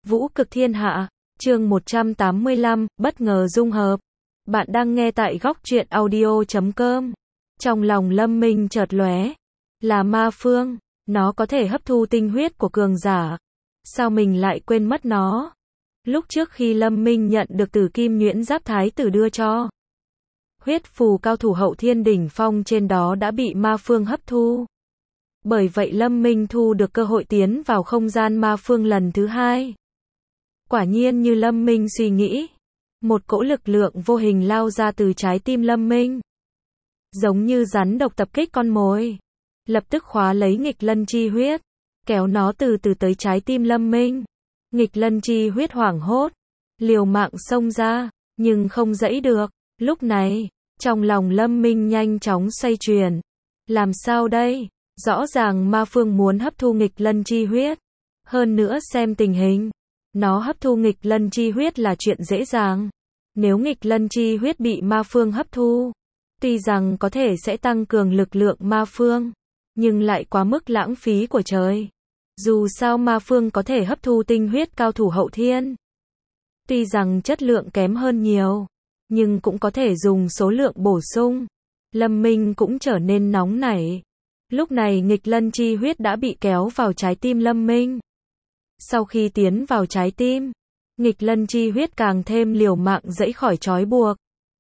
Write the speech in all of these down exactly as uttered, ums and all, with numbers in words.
Vũ cực thiên hạ, chương một trăm tám mươi lăm, bất ngờ dung hợp. Bạn đang nghe tại góc truyện audio chấm com. Trong lòng Lâm Minh chợt lóe, là ma phương, nó có thể hấp thu tinh huyết của cường giả. Sao mình lại quên mất nó? Lúc trước khi Lâm Minh nhận được Tử Kim Nhuyễn Giáp Thái tử đưa cho, huyết phù cao thủ hậu thiên đỉnh phong trên đó đã bị ma phương hấp thu. Bởi vậy Lâm Minh thu được cơ hội tiến vào không gian ma phương lần thứ hai. Quả nhiên như Lâm Minh suy nghĩ, một cỗ lực lượng vô hình lao ra từ trái tim Lâm Minh. Giống như rắn độc tập kích con mồi, lập tức khóa lấy nghịch lân chi huyết, kéo nó từ từ tới trái tim Lâm Minh. Nghịch lân chi huyết hoảng hốt, liều mạng xông ra, nhưng không dẫy được. Lúc này, trong lòng Lâm Minh nhanh chóng xoay chuyển. Làm sao đây? Rõ ràng ma phương muốn hấp thu nghịch lân chi huyết. Hơn nữa xem tình hình, nó hấp thu nghịch lân chi huyết là chuyện dễ dàng. Nếu nghịch lân chi huyết bị ma phương hấp thu, tuy rằng có thể sẽ tăng cường lực lượng ma phương, nhưng lại quá mức lãng phí của trời. Dù sao ma phương có thể hấp thu tinh huyết cao thủ hậu thiên. Tuy rằng chất lượng kém hơn nhiều, nhưng cũng có thể dùng số lượng bổ sung. Lâm Minh cũng trở nên nóng nảy. Lúc này nghịch lân chi huyết đã bị kéo vào trái tim Lâm Minh. Sau khi tiến vào trái tim, nghịch lân chi huyết càng thêm liều mạng giãy khỏi trói buộc.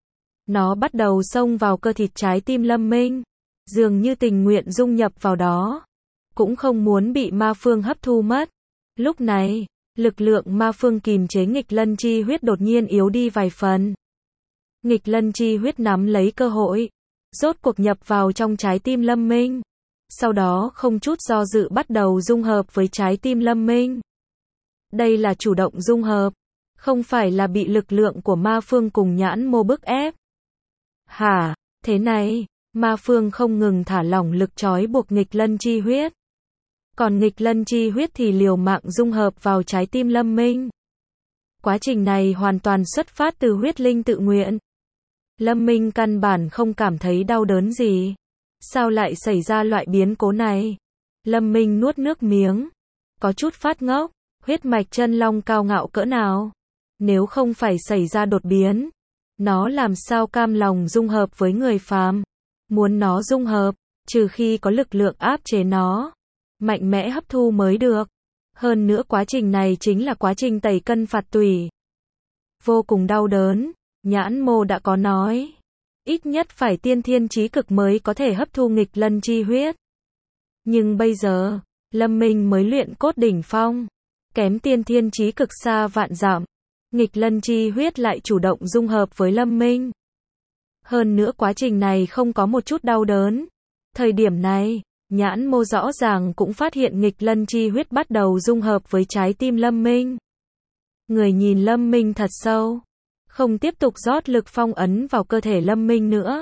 Nó bắt đầu xông vào cơ thịt trái tim Lâm Minh, dường như tình nguyện dung nhập vào đó, cũng không muốn bị ma phương hấp thu mất. Lúc này, lực lượng ma phương kìm chế nghịch lân chi huyết đột nhiên yếu đi vài phần. Nghịch lân chi huyết nắm lấy cơ hội, rốt cuộc nhập vào trong trái tim Lâm Minh. Sau đó không chút do dự bắt đầu dung hợp với trái tim Lâm Minh. Đây là chủ động dung hợp, không phải là bị lực lượng của ma phương cùng nhãn mô bức ép. Hả, thế này, ma phương không ngừng thả lỏng lực trói buộc nghịch lân chi huyết. Còn nghịch lân chi huyết thì liều mạng dung hợp vào trái tim Lâm Minh. Quá trình này hoàn toàn xuất phát từ huyết linh tự nguyện. Lâm Minh căn bản không cảm thấy đau đớn gì. Sao lại xảy ra loại biến cố này? Lâm Minh nuốt nước miếng, có chút phát ngốc. Huyết mạch chân long cao ngạo cỡ nào? Nếu không phải xảy ra đột biến, nó làm sao cam lòng dung hợp với người phàm? Muốn nó dung hợp, trừ khi có lực lượng áp chế nó, mạnh mẽ hấp thu mới được. Hơn nữa quá trình này chính là quá trình tẩy cân phạt tủy. Vô cùng đau đớn, nhãn mô đã có nói. Ít nhất phải tiên thiên chí cực mới có thể hấp thu nghịch lân chi huyết. Nhưng bây giờ, Lâm Minh mới luyện cốt đỉnh phong, kém tiên thiên chí cực xa vạn dặm. Nghịch lân chi huyết lại chủ động dung hợp với Lâm Minh. Hơn nữa quá trình này không có một chút đau đớn. Thời điểm này, nhãn mô rõ ràng cũng phát hiện nghịch lân chi huyết bắt đầu dung hợp với trái tim Lâm Minh. Người nhìn Lâm Minh thật sâu, không tiếp tục rót lực phong ấn vào cơ thể Lâm Minh nữa.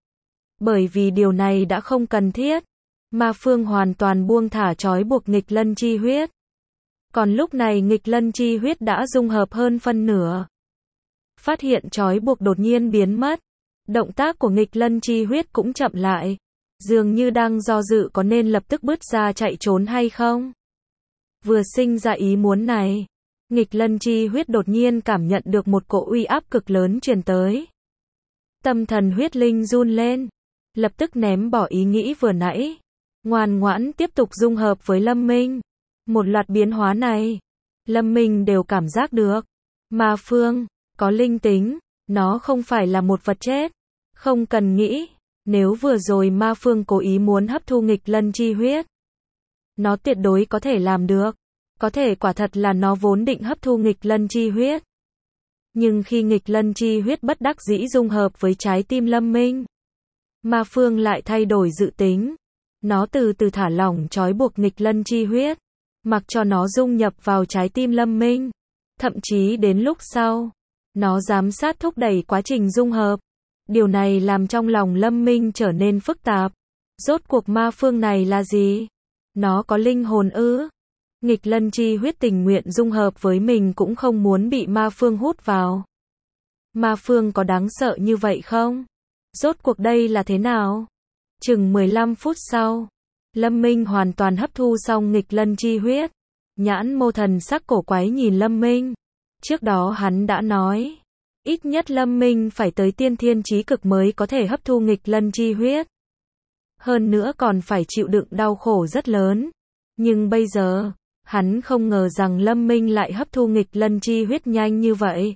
Bởi vì điều này đã không cần thiết. Ma phương hoàn toàn buông thả trói buộc nghịch lân chi huyết. Còn lúc này nghịch lân chi huyết đã dung hợp hơn phân nửa. Phát hiện trói buộc đột nhiên biến mất. Động tác của nghịch lân chi huyết cũng chậm lại. Dường như đang do dự có nên lập tức bứt ra chạy trốn hay không. Vừa sinh ra ý muốn này, nghịch lân chi huyết đột nhiên cảm nhận được một cỗ uy áp cực lớn truyền tới. Tâm thần huyết linh run lên, lập tức ném bỏ ý nghĩ vừa nãy, ngoan ngoãn tiếp tục dung hợp với Lâm Minh. Một loạt biến hóa này, Lâm Minh đều cảm giác được. Ma phương, có linh tính, nó không phải là một vật chết. Không cần nghĩ, nếu vừa rồi ma phương cố ý muốn hấp thu nghịch lân chi huyết, nó tuyệt đối có thể làm được. Có thể quả thật là nó vốn định hấp thu nghịch lân chi huyết. Nhưng khi nghịch lân chi huyết bất đắc dĩ dung hợp với trái tim Lâm Minh, ma phương lại thay đổi dự tính. Nó từ từ thả lỏng trói buộc nghịch lân chi huyết, mặc cho nó dung nhập vào trái tim Lâm Minh. Thậm chí đến lúc sau, nó giám sát thúc đẩy quá trình dung hợp. Điều này làm trong lòng Lâm Minh trở nên phức tạp. Rốt cuộc ma phương này là gì? Nó có linh hồn ư? Nghịch lân chi huyết tình nguyện dung hợp với mình cũng không muốn bị ma phương hút vào. Ma phương có đáng sợ như vậy không? Rốt cuộc đây là thế nào? Chừng mười lăm phút sau, Lâm Minh hoàn toàn hấp thu xong nghịch lân chi huyết. Nhãn Mô thần sắc cổ quái nhìn Lâm Minh. Trước đó hắn đã nói, ít nhất Lâm Minh phải tới tiên thiên chí cực mới có thể hấp thu nghịch lân chi huyết. Hơn nữa còn phải chịu đựng đau khổ rất lớn. Nhưng bây giờ, hắn không ngờ rằng Lâm Minh lại hấp thu nghịch lân chi huyết nhanh như vậy.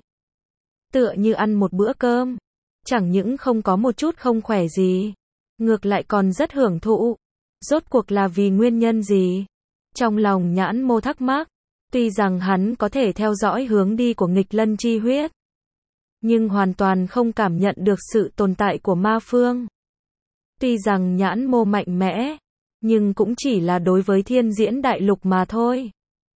Tựa như ăn một bữa cơm. Chẳng những không có một chút không khỏe gì. Ngược lại còn rất hưởng thụ. Rốt cuộc là vì nguyên nhân gì? Trong lòng Nhãn Mô thắc mắc. Tuy rằng hắn có thể theo dõi hướng đi của nghịch lân chi huyết. Nhưng hoàn toàn không cảm nhận được sự tồn tại của ma phương. Tuy rằng Nhãn Mô mạnh mẽ. Nhưng cũng chỉ là đối với thiên diễn đại lục mà thôi.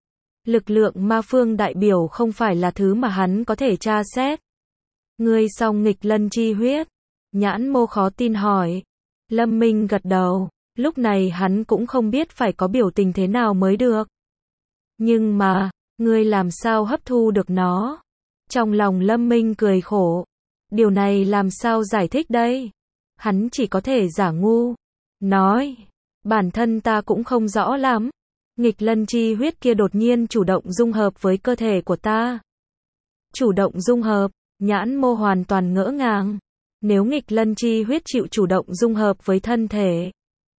Lực lượng ma phương đại biểu không phải là thứ mà hắn có thể tra xét. Ngươi song nghịch lân chi huyết. Nhãn Mô khó tin hỏi. Lâm Minh gật đầu. Lúc này hắn cũng không biết phải có biểu tình thế nào mới được. Nhưng mà, ngươi làm sao hấp thu được nó? Trong lòng Lâm Minh cười khổ. Điều này làm sao giải thích đây? Hắn chỉ có thể giả ngu. Nói, bản thân ta cũng không rõ lắm. Nghịch lân chi huyết kia đột nhiên chủ động dung hợp với cơ thể của ta. Chủ động dung hợp, Nhãn Mô hoàn toàn ngỡ ngàng. Nếu nghịch lân chi huyết chịu chủ động dung hợp với thân thể.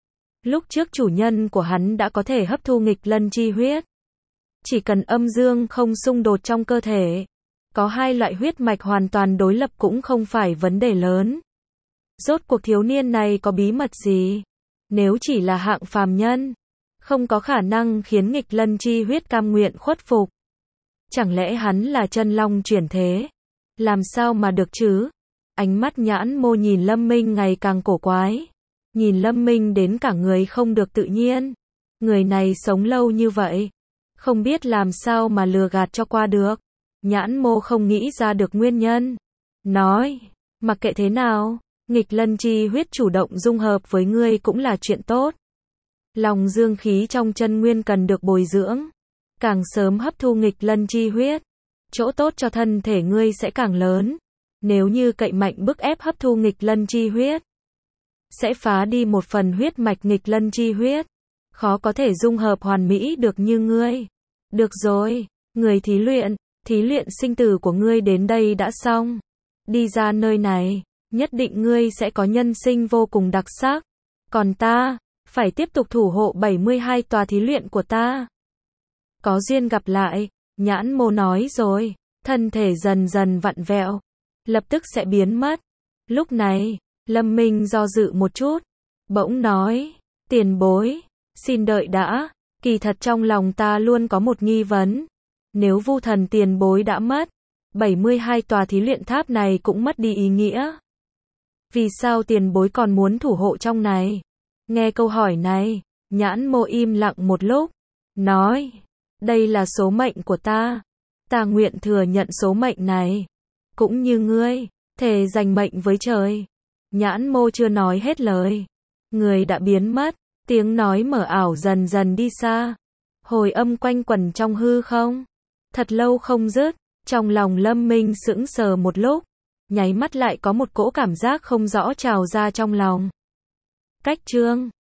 Lúc trước chủ nhân của hắn đã có thể hấp thu nghịch lân chi huyết. Chỉ cần âm dương không xung đột trong cơ thể. Có hai loại huyết mạch hoàn toàn đối lập cũng không phải vấn đề lớn. Rốt cuộc thiếu niên này có bí mật gì? Nếu chỉ là hạng phàm nhân, không có khả năng khiến nghịch lân chi huyết cam nguyện khuất phục. Chẳng lẽ hắn là chân long chuyển thế? Làm sao mà được chứ? Ánh mắt Nhãn Mô nhìn Lâm Minh ngày càng cổ quái. Nhìn Lâm Minh đến cả người không được tự nhiên. Người này sống lâu như vậy. Không biết làm sao mà lừa gạt cho qua được. Nhãn Mô không nghĩ ra được nguyên nhân. Nói, mặc kệ thế nào, nghịch lân chi huyết chủ động dung hợp với ngươi cũng là chuyện tốt. Lòng dương khí trong chân nguyên cần được bồi dưỡng. Càng sớm hấp thu nghịch lân chi huyết, chỗ tốt cho thân thể ngươi sẽ càng lớn. Nếu như cậy mạnh bức ép hấp thu nghịch lân chi huyết, sẽ phá đi một phần huyết mạch nghịch lân chi huyết. Khó có thể dung hợp hoàn mỹ được như ngươi. Được rồi, người thí luyện, thí luyện sinh tử của ngươi đến đây đã xong. Đi ra nơi này, nhất định ngươi sẽ có nhân sinh vô cùng đặc sắc. Còn ta, phải tiếp tục thủ hộ bảy mươi hai tòa thí luyện của ta. Có duyên gặp lại, Nhãn Mô nói rồi, thân thể dần dần vặn vẹo, lập tức sẽ biến mất. Lúc này, Lâm Minh do dự một chút, bỗng nói, tiền bối, xin đợi đã, kỳ thật trong lòng ta luôn có một nghi vấn. Nếu Vu Thần tiền bối đã mất, bảy mươi hai tòa thí luyện tháp này cũng mất đi ý nghĩa. Vì sao tiền bối còn muốn thủ hộ trong này? Nghe câu hỏi này, Nhãn Mô im lặng một lúc, nói, đây là số mệnh của ta. Ta nguyện thừa nhận số mệnh này. Cũng như ngươi, thề dành mệnh với trời. Nhãn Mô chưa nói hết lời. Người đã biến mất, tiếng nói mờ ảo dần dần đi xa. Hồi âm quanh quẩn trong hư không. Thật lâu không dứt, trong lòng Lâm Minh sững sờ một lúc. Nháy mắt lại có một cỗ cảm giác không rõ trào ra trong lòng. Cách chương